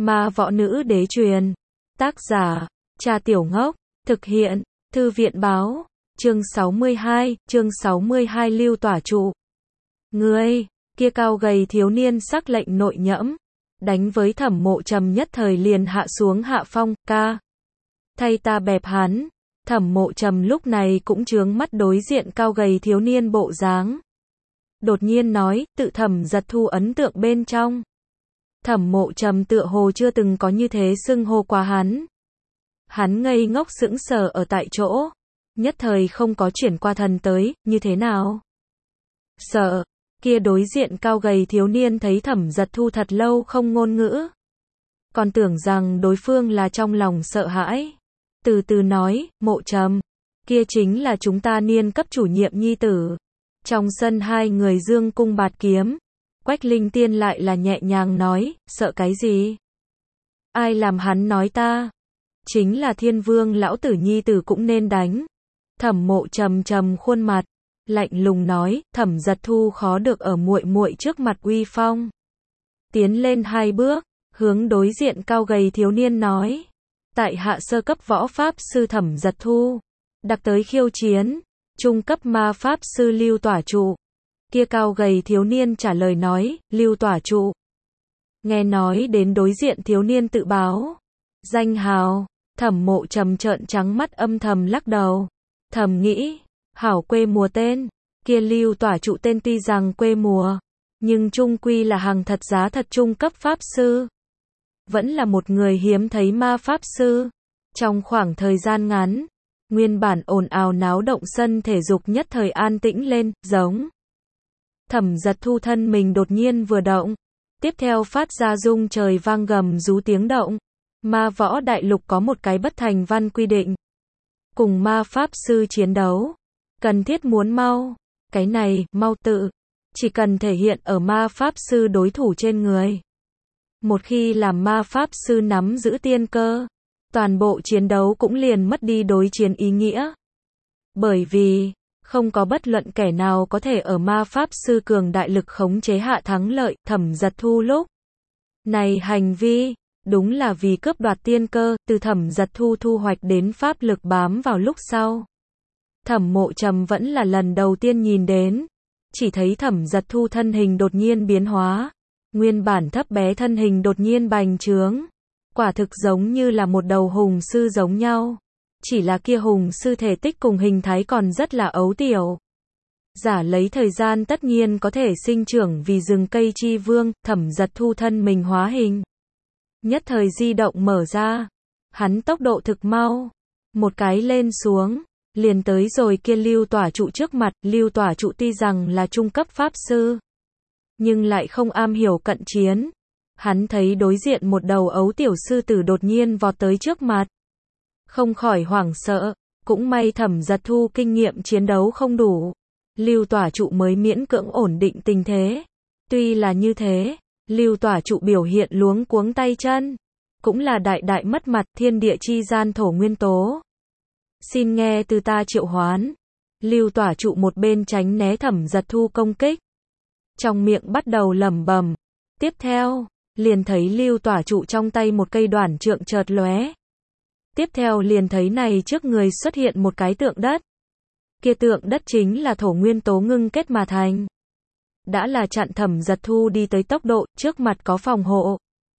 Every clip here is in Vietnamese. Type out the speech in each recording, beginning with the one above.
Ma võ nữ đế truyền. Tác giả, Cha Tiểu Ngốc. Thực hiện, Thư viện báo. Chương 62 Lưu Tỏa Trụ. Ngươi, kia cao gầy thiếu niên sắc lệnh nội nhẫm, đánh với Thẩm Mộ Trầm nhất thời liền hạ xuống hạ phong, ca. Thay ta bẹp hắn. Thẩm Mộ Trầm lúc này cũng trướng mắt đối diện cao gầy thiếu niên bộ dáng. Đột nhiên nói, tự Thẩm Giật Thu ấn tượng bên trong. Thẩm Mộ Trầm tựa hồ chưa từng có như thế xưng hô qua hắn. Hắn ngây ngốc sững sờ ở tại chỗ, nhất thời không có chuyển qua thần tới, như thế nào? Sợ, kia đối diện cao gầy thiếu niên thấy Thẩm Giật Thu thật lâu không ngôn ngữ. Còn tưởng rằng đối phương là trong lòng sợ hãi. Từ từ nói, Mộ Trầm, kia chính là chúng ta niên cấp chủ nhiệm nhi tử. Trong sân hai người dương cung bạt kiếm. Quách Linh Tiên lại là nhẹ nhàng nói, sợ cái gì? Ai làm hắn nói ta? Chính là Thiên Vương lão tử nhi tử cũng nên đánh. Thẩm Mộ Trầm trầm khuôn mặt, lạnh lùng nói, Thẩm Giật Thu khó được ở muội muội trước mặt uy phong. Tiến lên hai bước, hướng đối diện cao gầy thiếu niên nói, tại hạ sơ cấp võ pháp sư Thẩm Giật Thu, đặc tới khiêu chiến, trung cấp ma pháp sư Lưu Tỏa Trụ. Kia cao gầy thiếu niên trả lời nói, Lưu Tỏa Trụ. Nghe nói đến đối diện thiếu niên tự báo danh hào, Thẩm Mộ Trầm trợn trắng mắt âm thầm lắc đầu. Thầm nghĩ, hảo quê mùa tên, kia Lưu Tỏa Trụ tên tuy rằng quê mùa, nhưng trung quy là hàng thật giá thật trung cấp pháp sư. Vẫn là một người hiếm thấy ma pháp sư. Trong khoảng thời gian ngắn, nguyên bản ồn ào náo động sân thể dục nhất thời an tĩnh lên, giống. Thẩm Giật Thu thân mình đột nhiên vừa động, tiếp theo phát ra rung trời vang gầm rú tiếng động. Ma võ đại lục có một cái bất thành văn quy định. Cùng ma pháp sư chiến đấu, cần thiết muốn mau. Cái này, mau tự, chỉ cần thể hiện ở ma pháp sư đối thủ trên người. Một khi làm ma pháp sư nắm giữ tiên cơ, toàn bộ chiến đấu cũng liền mất đi đối chiến ý nghĩa. Bởi vì, không có bất luận kẻ nào có thể ở ma pháp sư cường đại lực khống chế hạ thắng lợi. Thẩm Giật Thu lúc này hành vi, đúng là vì cướp đoạt tiên cơ, từ Thẩm Giật Thu thu hoạch đến pháp lực bám vào lúc sau. Thẩm Mộ Trầm vẫn là lần đầu tiên nhìn đến, chỉ thấy Thẩm Giật Thu thân hình đột nhiên biến hóa, nguyên bản thấp bé thân hình đột nhiên bành trướng, quả thực giống như là một đầu hùng sư giống nhau, chỉ là kia hùng sư thể tích cùng hình thái còn rất là ấu tiểu. Giả lấy thời gian tất nhiên có thể sinh trưởng vì rừng cây chi vương. Thẩm Giật Thu thân mình hóa hình, nhất thời di động mở ra, hắn tốc độ thực mau, một cái lên xuống, liền tới rồi kia Lưu Tỏa Trụ trước mặt. Lưu Tỏa Trụ tuy rằng là trung cấp pháp sư, nhưng lại không am hiểu cận chiến. Hắn thấy đối diện một đầu ấu tiểu sư tử đột nhiên vọt tới trước mặt, không khỏi hoảng sợ, cũng may Thẩm Giật Thu kinh nghiệm chiến đấu không đủ, Lưu Tỏa Trụ mới miễn cưỡng ổn định tình thế. Tuy là như thế, Lưu Tỏa Trụ biểu hiện luống cuống tay chân, cũng là đại đại mất mặt. Thiên địa chi gian thổ nguyên tố, xin nghe từ ta triệu hoán. Lưu Tỏa Trụ một bên tránh né Thẩm Giật Thu công kích, trong miệng bắt đầu lẩm bẩm. Tiếp theo, liền thấy Lưu Tỏa Trụ trong tay một cây đoản trượng chợt lóe. Tiếp theo liền thấy này trước người xuất hiện một cái tượng đất. Kia tượng đất chính là thổ nguyên tố ngưng kết mà thành. Đã là chặn Thẩm Giật Thu đi tới tốc độ, trước mặt có phòng hộ.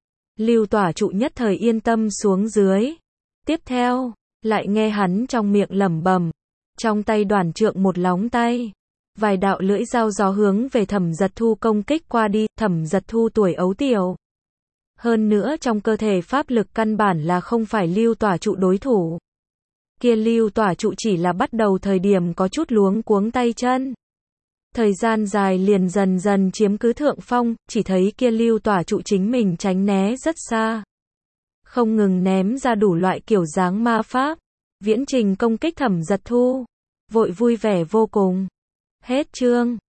Lưu Tỏa Trụ nhất thời yên tâm xuống dưới. Tiếp theo, lại nghe hắn trong miệng lẩm bẩm, trong tay đoản trượng một lóng tay, vài đạo lưỡi dao gió hướng về Thẩm Giật Thu công kích qua đi. Thẩm Giật Thu tuổi ấu tiểu, hơn nữa trong cơ thể pháp lực căn bản là không phải Lưu Tỏa Trụ đối thủ. Kia Lưu Tỏa Trụ chỉ là bắt đầu thời điểm có chút luống cuống tay chân, thời gian dài liền dần dần chiếm cứ thượng phong. Chỉ thấy kia Lưu Tỏa Trụ chính mình tránh né rất xa, không ngừng ném ra đủ loại kiểu dáng ma pháp, viễn trình công kích Thẩm Giật Thu, vội vui vẻ vô cùng. Hết chương.